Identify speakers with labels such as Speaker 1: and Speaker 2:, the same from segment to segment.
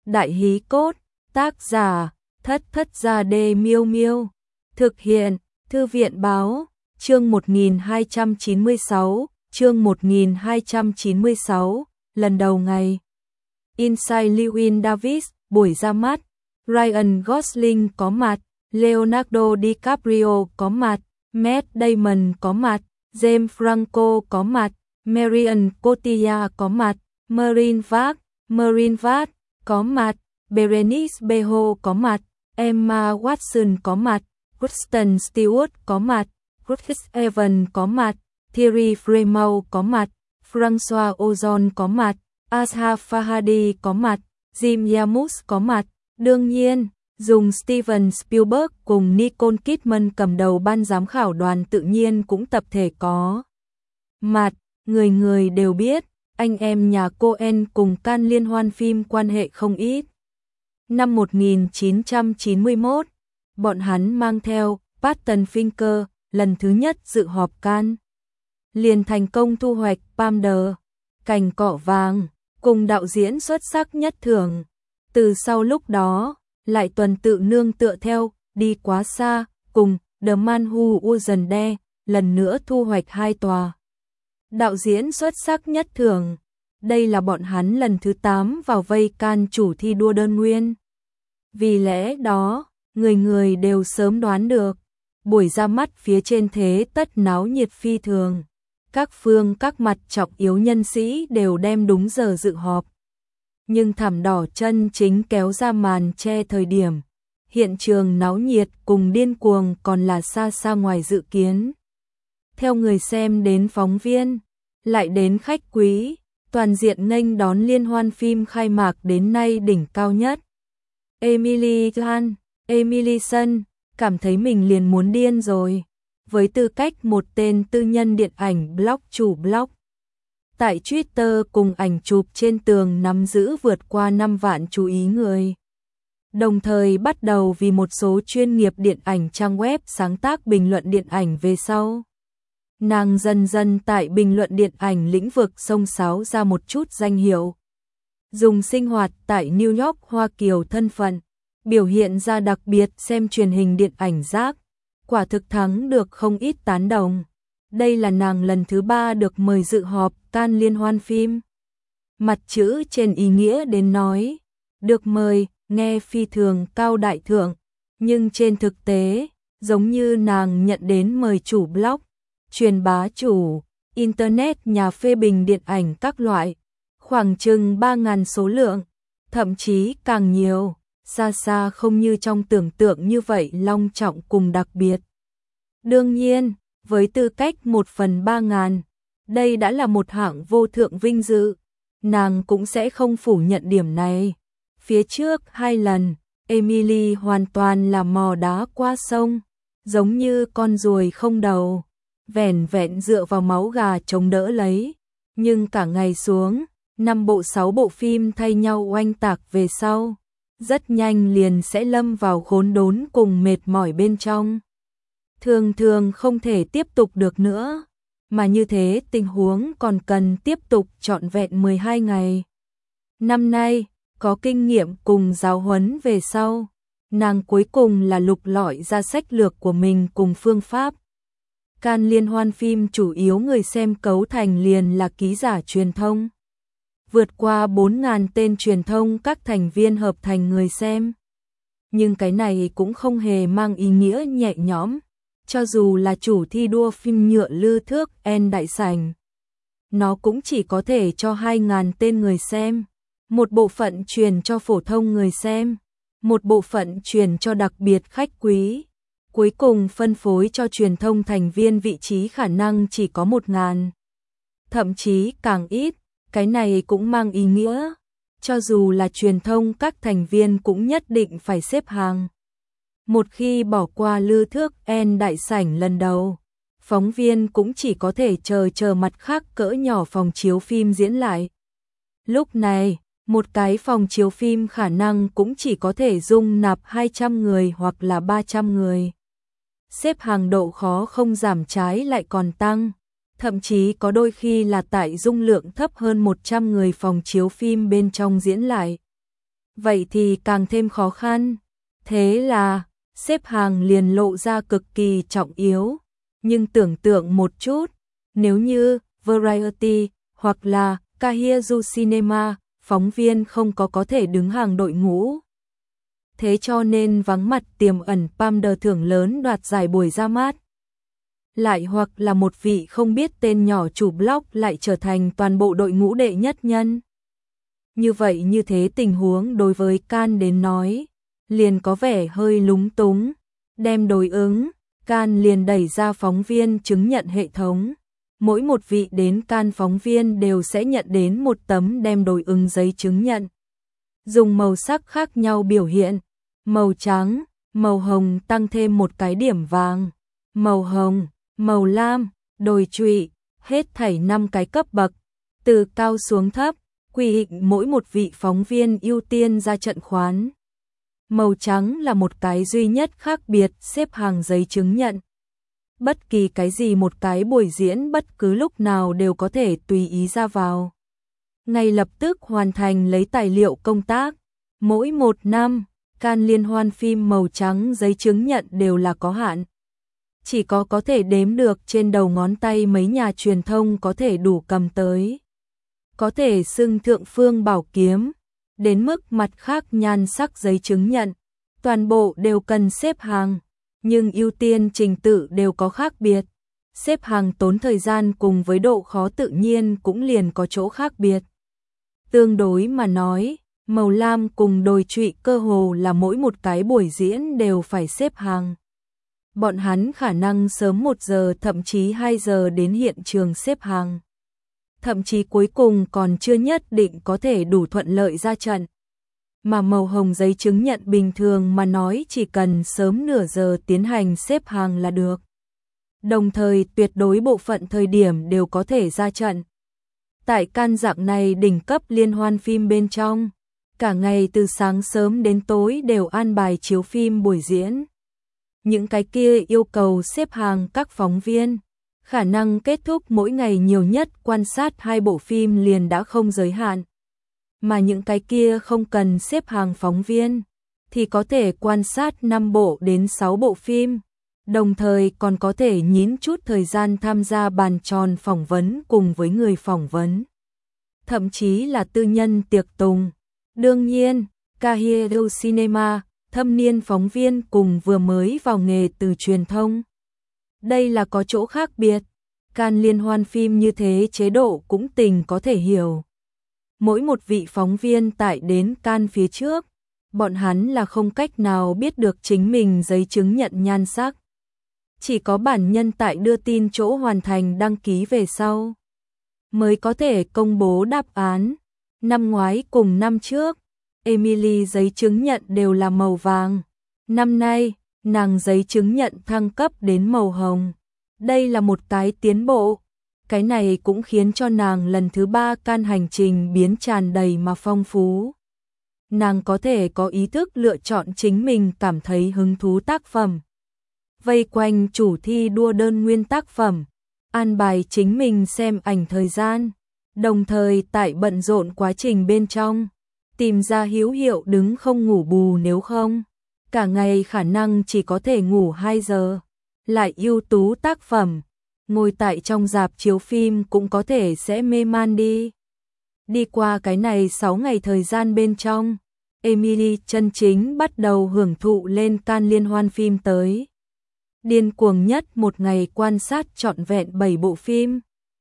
Speaker 1: Đại hí cốt, tác giả, Thất Thất Gia Đê Miêu Miêu. Thực hiện, Thư viện báo, chương 1296, chương 1296, lần đầu ngày. Inside Llewyn Davis, buổi ra mắt, Ryan Gosling có mặt, Leonardo DiCaprio có mặt, Matt Damon có mặt, James Franco có mặt, Marion Cotillard có mặt, Marine Vard có mặt, Berenice Bejo có mặt, Emma Watson có mặt, Kristen Stewart có mặt, Chris Evans có mặt, Thierry Frémaux có mặt, François Ozon có mặt, Asghar Farhadi có mặt, Jim Jarmusch có mặt. Đương nhiên, dùng Steven Spielberg cùng Nicole Kidman cầm đầu ban giám khảo đoàn tự nhiên cũng tập thể có mặt. Người người đều biết, anh em nhà Coen cùng Cannes liên hoan phim quan hệ không ít. Năm 1991, bọn hắn mang theo Barton Finger lần thứ nhất dự họp Cannes, liền thành công thu hoạch Palme d'Or, cành cọ vàng, cùng đạo diễn xuất sắc nhất thưởng. Từ sau lúc đó, lại tuần tự nương tựa theo Đi Quá Xa cùng The Man Who Wasn't There, lần nữa thu hoạch 2 tòa đạo diễn xuất sắc nhất thưởng. Đây là bọn hắn lần thứ 8 vào vây Cannes chủ thi đua đơn nguyên. Vì lẽ đó, người người đều sớm đoán được, buổi ra mắt phía trên thế tất náo nhiệt phi thường. Các phương các mặt trọng yếu nhân sĩ đều đem đúng giờ dự họp. Nhưng thảm đỏ chân chính kéo ra màn che thời điểm, hiện trường náo nhiệt cùng điên cuồng còn là xa xa ngoài dự kiến. Theo người xem đến phóng viên, lại đến khách quý, toàn diện nghênh đón liên hoan phim khai mạc đến nay đỉnh cao nhất. Emily Sun cảm thấy mình liền muốn điên rồi. Với tư cách một tên tư nhân điện ảnh blog chủ blog, tại Twitter cùng ảnh chụp trên tường nắm giữ vượt qua 5 vạn chú ý người. Đồng thời bắt đầu vì một số chuyên nghiệp điện ảnh trang web sáng tác bình luận điện ảnh về sau. Nàng dần dần tại bình luận điện ảnh lĩnh vực xông xáo ra một chút danh hiệu. Dùng sinh hoạt tại New York Hoa Kiều thân phận, biểu hiện ra đặc biệt xem truyền hình điện ảnh rác, quả thực thắng được không ít tán đồng. Đây là nàng lần thứ 3 được mời dự họp Cannes liên hoan phim. Mặt chữ trên ý nghĩa đến nói, được mời, nghe phi thường cao đại thượng, nhưng trên thực tế, giống như nàng nhận đến mời chủ blog, truyền bá chủ, internet nhà phê bình điện ảnh các loại, khoảng chừng 3.000 số lượng, thậm chí càng nhiều, xa xa không như trong tưởng tượng như vậy long trọng cùng đặc biệt. Đương nhiên, với tư cách 1/3.000, đây đã là một hạng vô thượng vinh dự, nàng cũng sẽ không phủ nhận điểm này. Phía trước 2 lần, Emily hoàn toàn là mò đá qua sông, giống như con ruồi không đầu, vẻn vẹn dựa vào máu gà chống đỡ lấy. Nhưng cả ngày xuống, 5 bộ 6 bộ phim thay nhau oanh tạc về sau, rất nhanh liền sẽ lâm vào khốn đốn cùng mệt mỏi bên trong. Thường thường không thể tiếp tục được nữa, mà như thế tình huống còn cần tiếp tục trọn vẹn 12 ngày. Năm nay, có kinh nghiệm cùng giáo huấn về sau, nàng cuối cùng là lục lọi ra sách lược của mình cùng phương pháp. Cannes liên hoan phim chủ yếu người xem cấu thành liền là ký giả truyền thông. Vượt qua 4.000 tên truyền thông các thành viên hợp thành người xem. Nhưng cái này cũng không hề mang ý nghĩa nhẹ nhõm. Cho dù là chủ thi đua phim nhựa lư thước En đại sảnh, nó cũng chỉ có thể cho 2.000 tên người xem. Một bộ phận truyền cho phổ thông người xem, một bộ phận truyền cho đặc biệt khách quý. Cuối cùng phân phối cho truyền thông thành viên vị trí khả năng chỉ có 1.000. Thậm chí càng ít, cái này cũng mang ý nghĩa. Cho dù là truyền thông các thành viên cũng nhất định phải xếp hàng. Một khi bỏ qua lư thước En đại sảnh lần đầu, phóng viên cũng chỉ có thể chờ mặt khác cỡ nhỏ phòng chiếu phim diễn lại. Lúc này, một cái phòng chiếu phim khả năng cũng chỉ có thể dung nạp 200 người hoặc là 300 người. Xếp hàng độ khó không giảm trái lại còn tăng, thậm chí có đôi khi là tại dung lượng thấp hơn 100 người phòng chiếu phim bên trong diễn lại. vậy thì càng thêm khó khăn. Thế là, xếp hàng liền lộ ra cực kỳ trọng yếu. Nhưng tưởng tượng một chút, nếu như Variety hoặc là Kahiru Cinema, phóng viên không có thể đứng hàng đội ngũ. Thế cho nên vắng mặt tiềm ẩn Palmer thưởng lớn đoạt giải buổi ra mắt. Lại hoặc là một vị không biết tên nhỏ chủ blog lại trở thành toàn bộ đội ngũ đệ nhất nhân. Như vậy như thế tình huống đối với Can đến nói, liền có vẻ hơi lúng túng. Đem đối ứng, Can liền đẩy ra phóng viên chứng nhận hệ thống. Mỗi một vị đến Can phóng viên đều sẽ nhận đến một tấm đem đối ứng giấy chứng nhận. Dùng màu sắc khác nhau biểu hiện, màu trắng, màu hồng tăng thêm một cái điểm vàng, màu hồng, màu lam, đồi trụy, hết thảy 5 cái cấp bậc, từ cao xuống thấp, quy định mỗi một vị phóng viên ưu tiên ra trận khoán. Màu trắng là một cái duy nhất khác biệt xếp hàng giấy chứng nhận. Bất kỳ cái gì một cái buổi diễn bất cứ lúc nào đều có thể tùy ý ra vào. Ngay lập tức hoàn thành lấy tài liệu công tác. Mỗi một năm, Can liên hoan phim màu trắng giấy chứng nhận đều là có hạn. Chỉ có thể đếm được trên đầu ngón tay mấy nhà truyền thông có thể đủ cầm tới. Có thể xưng thượng phương bảo kiếm, đến mức mặt khác nhan sắc giấy chứng nhận, toàn bộ đều cần xếp hàng, nhưng ưu tiên trình tự đều có khác biệt. Xếp hàng tốn thời gian cùng với độ khó tự nhiên cũng liền có chỗ khác biệt. Tương đối mà nói, màu lam cùng đồi trụy cơ hồ là mỗi một cái buổi diễn đều phải xếp hàng. Bọn hắn khả năng sớm 1 giờ thậm chí 2 giờ đến hiện trường xếp hàng. Thậm chí cuối cùng còn chưa nhất định có thể đủ thuận lợi ra trận. Mà màu hồng giấy chứng nhận bình thường mà nói chỉ cần sớm nửa giờ tiến hành xếp hàng là được. Đồng thời tuyệt đối bộ phận thời điểm đều có thể ra trận. Tại Can dạng này đỉnh cấp liên hoan phim bên trong, cả ngày từ sáng sớm đến tối đều an bài chiếu phim buổi diễn. Những cái kia yêu cầu xếp hàng các phóng viên, khả năng kết thúc mỗi ngày nhiều nhất quan sát 2 bộ phim liền đã không giới hạn. Mà những cái kia không cần xếp hàng phóng viên, thì có thể quan sát 5 bộ đến 6 bộ phim, đồng thời còn có thể nhín chút thời gian tham gia bàn tròn phỏng vấn cùng với người phỏng vấn. Thậm chí là tư nhân tiệc tùng. Đương nhiên, Kahiru Cinema, thâm niên phóng viên cùng vừa mới vào nghề từ truyền thông. Đây là có chỗ khác biệt. Can liên hoan phim như thế chế độ cũng tình có thể hiểu. Mỗi một vị phóng viên tại đến Can phía trước, bọn hắn là không cách nào biết được chính mình giấy chứng nhận nhan sắc. Chỉ có bản nhân tại đưa tin chỗ hoàn thành đăng ký về sau, mới có thể công bố đáp án. Năm ngoái cùng năm trước, Emily giấy chứng nhận đều là màu vàng. Năm nay, nàng giấy chứng nhận thăng cấp đến màu hồng. Đây là một cái tiến bộ. Cái này cũng khiến cho nàng lần thứ 3 Can hành trình biến tràn đầy mà phong phú. Nàng có thể có ý thức lựa chọn chính mình cảm thấy hứng thú tác phẩm. Vây quanh chủ thi đua đơn nguyên tác phẩm, an bài chính mình xem ảnh thời gian, đồng thời tại bận rộn quá trình bên trong, tìm ra hữu hiệu đứng không ngủ bù, nếu không, cả ngày khả năng chỉ có thể ngủ 2 giờ. Lại ưu tú tác phẩm, ngồi tại trong rạp chiếu phim cũng có thể sẽ mê man đi. Đi qua cái này 6 ngày thời gian bên trong, Emily chân chính bắt đầu hưởng thụ lên Can liên hoan phim tới. Điên cuồng nhất một ngày quan sát trọn vẹn 7 bộ phim,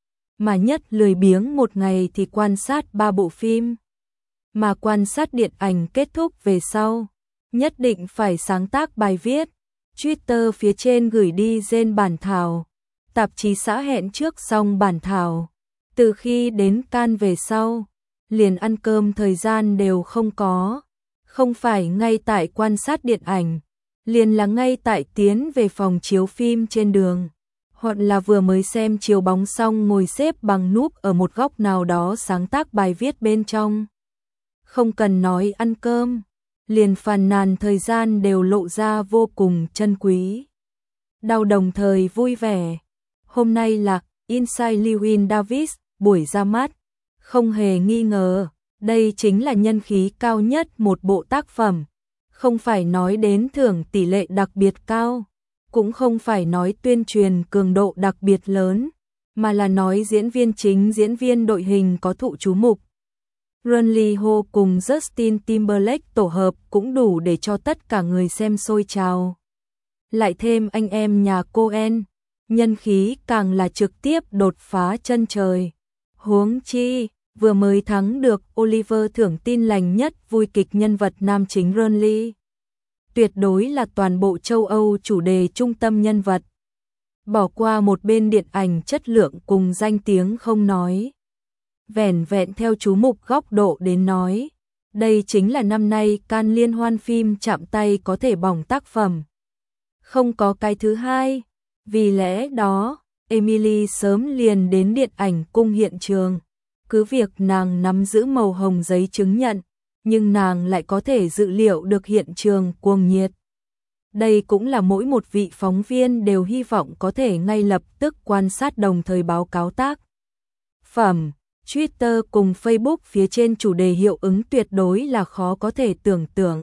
Speaker 1: mà nhất lười biếng một ngày thì quan sát 3 bộ phim. Mà quan sát điện ảnh kết thúc về sau, nhất định phải sáng tác bài viết, Twitter phía trên gửi đi gen bản thảo, tạp chí xã hẹn trước xong bản thảo. Từ khi đến Can về sau, liền ăn cơm thời gian đều không có, không phải ngay tại quan sát điện ảnh, liền là ngay tại tiến về phòng chiếu phim trên đường, hoặc là vừa mới xem chiếu bóng xong ngồi xếp bằng núp ở một góc nào đó sáng tác bài viết bên trong. Không cần nói ăn cơm, liền phàn nàn thời gian đều lộ ra vô cùng chân quý. Đau đồng thời vui vẻ. Hôm nay là Inside Llewyn Davis, buổi ra mắt. Không hề nghi ngờ, Đây chính là nhân khí cao nhất một bộ tác phẩm. Không phải nói đến thưởng tỷ lệ đặc biệt cao, cũng không phải nói tuyên truyền cường độ đặc biệt lớn, mà là nói diễn viên chính, diễn viên đội hình có thụ chú mục. Run Lee Ho cùng Justin Timberlake tổ hợp cũng đủ để cho tất cả người xem sôi trào. Lại thêm anh em nhà Coen, nhân khí càng là trực tiếp đột phá chân trời. Huống chi, vừa mới thắng được Oliver thưởng tin lành nhất vui kịch nhân vật nam chính Run Lee. Tuyệt đối là toàn bộ châu Âu chủ đề trung tâm nhân vật. Bỏ qua một bên điện ảnh chất lượng cùng danh tiếng không nói. Vẻn vẹn theo chú mục góc độ đến nói. Đây chính là năm nay Cannes liên hoan phim chạm tay có thể bỏng tác phẩm. Không có cái thứ hai. Vì lẽ đó, Emily sớm liền đến điện ảnh cung hiện trường. Cứ việc nàng nắm giữ màu hồng giấy chứng nhận, nhưng nàng lại có thể dự liệu được hiện trường cuồng nhiệt. Đây cũng là mỗi một vị phóng viên đều hy vọng có thể ngay lập tức quan sát đồng thời báo cáo tác phẩm. Twitter cùng Facebook phía trên chủ đề hiệu ứng tuyệt đối là khó có thể tưởng tượng.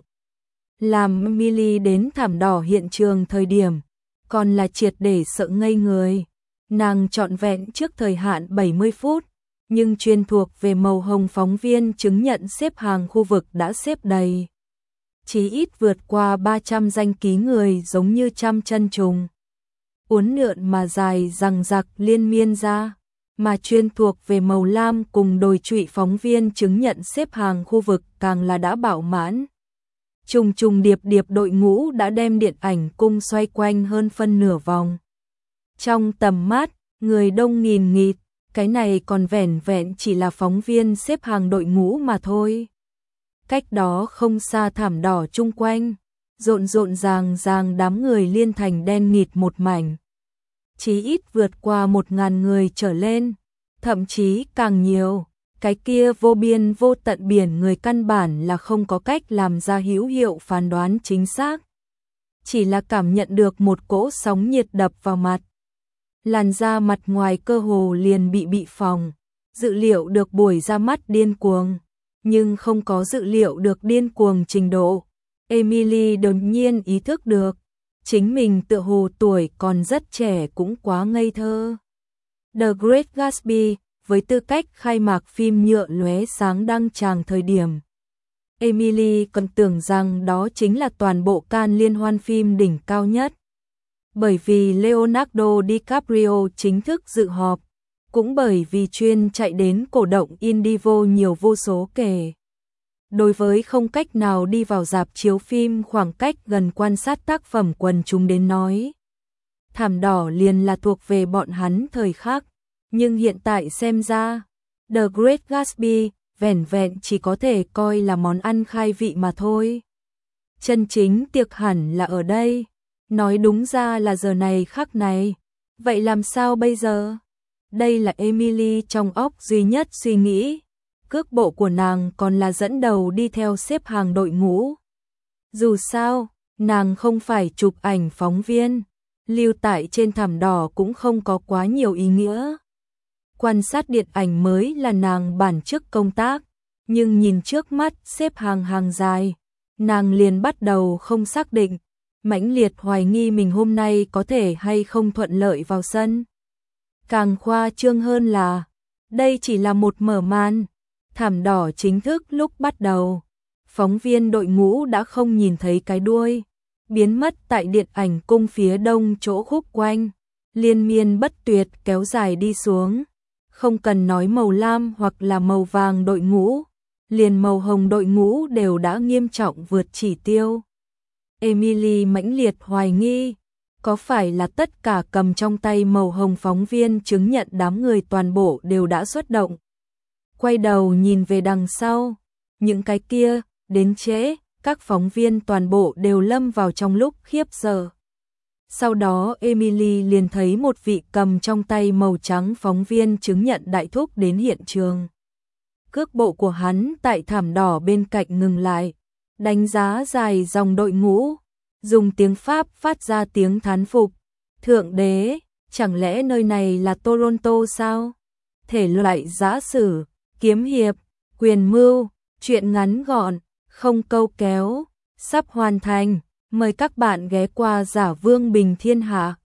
Speaker 1: Làm Emily đến thảm đỏ hiện trường thời điểm, còn là triệt để sợ ngây người. Nàng trọn vẹn trước thời hạn 70 phút, nhưng chuyên thuộc về màu hồng phóng viên chứng nhận xếp hàng khu vực đã xếp đầy. Chí ít vượt qua 300 danh ký người giống như trăm chân trùng. Uốn lượn mà dài dằng dặc liên miên ra, mà chuyên thuộc về màu lam cùng đồi trụy phóng viên chứng nhận xếp hàng khu vực càng là đã bạo mãn. Trùng trùng điệp điệp đội ngũ đã đem điện ảnh cung xoay quanh hơn phân nửa vòng. Trong tầm mắt, người đông nghìn nghịt, cái này còn vẻn vẹn chỉ là phóng viên xếp hàng đội ngũ mà thôi. Cách đó không xa thảm đỏ chung quanh, rộn rộn ràng ràng đám người liên thành đen nghịt một mảnh. Chí ít vượt qua 1000 người trở lên, thậm chí càng nhiều. Cái kia vô biên vô tận biển người căn bản là không có cách làm ra hữu hiệu phán đoán chính xác. Chỉ là cảm nhận được một cỗ sóng nhiệt đập vào mặt. Làn da mặt ngoài cơ hồ liền bị phồng, dự liệu được buổi ra mắt điên cuồng, nhưng không có dự liệu được điên cuồng trình độ. Emily đột nhiên ý thức được, chính mình tựa hồ tuổi còn rất trẻ cũng quá ngây thơ. The Great Gatsby, với tư cách khai mạc phim nhựa lóe sáng đăng tràng thời điểm, Emily còn tưởng rằng đó chính là toàn bộ Cannes liên hoan phim đỉnh cao nhất. Bởi vì Leonardo DiCaprio chính thức dự họp, cũng bởi vì chuyên chạy đến cổ động Indivo nhiều vô số kể. Đối với không cách nào đi vào rạp chiếu phim khoảng cách gần quan sát tác phẩm quần chúng đến nói, thảm đỏ liền là thuộc về bọn hắn thời khắc. Nhưng hiện tại xem ra, The Great Gatsby vẻn vẹn chỉ có thể coi là món ăn khai vị mà thôi. Chân chính tiệc hẳn là ở đây, nói đúng ra là giờ này khắc này. Vậy làm sao bây giờ? Đây là Emily trong óc duy nhất suy nghĩ. Cước bộ của nàng còn là dẫn đầu đi theo xếp hàng đội ngũ. Dù sao, nàng không phải chụp ảnh phóng viên, lưu tại trên thảm đỏ cũng không có quá nhiều ý nghĩa. Quan sát điện ảnh mới là nàng bản chức công tác, nhưng nhìn trước mắt xếp hàng dài, nàng liền bắt đầu không xác định, mãnh liệt hoài nghi mình hôm nay có thể hay không thuận lợi vào sân. Càng khoa trương hơn là, đây chỉ là một mở màn, thảm đỏ chính thức lúc bắt đầu. Phóng viên đội ngũ đã không nhìn thấy cái đuôi, biến mất tại điện ảnh cung phía đông chỗ khúc quanh, liên miên bất tuyệt kéo dài đi xuống. Không cần nói màu lam hoặc là màu vàng đội ngũ, liền màu hồng đội ngũ đều đã nghiêm trọng vượt chỉ tiêu. Emily mãnh liệt hoài nghi, có phải là tất cả cầm trong tay màu hồng phóng viên chứng nhận đám người toàn bộ đều đã xuất động. Quay đầu nhìn về đằng sau, những cái kia, đến trễ, các phóng viên toàn bộ đều lâm vào trong lúc khiếp sợ. Sau đó Emily liền thấy một vị cầm trong tay màu trắng phóng viên chứng nhận đại thúc đến hiện trường. Cước bộ của hắn tại thảm đỏ bên cạnh ngừng lại, đánh giá dài dòng đội ngũ, dùng tiếng Pháp phát ra tiếng thán phục. Thượng đế, chẳng lẽ nơi này là Toronto sao? Thể loại giã sử, kiếm hiệp, Quyền mưu, chuyện ngắn gọn, không câu kéo, sắp hoàn thành. Mời các bạn ghé qua Giả Vương Bình Thiên Hạ.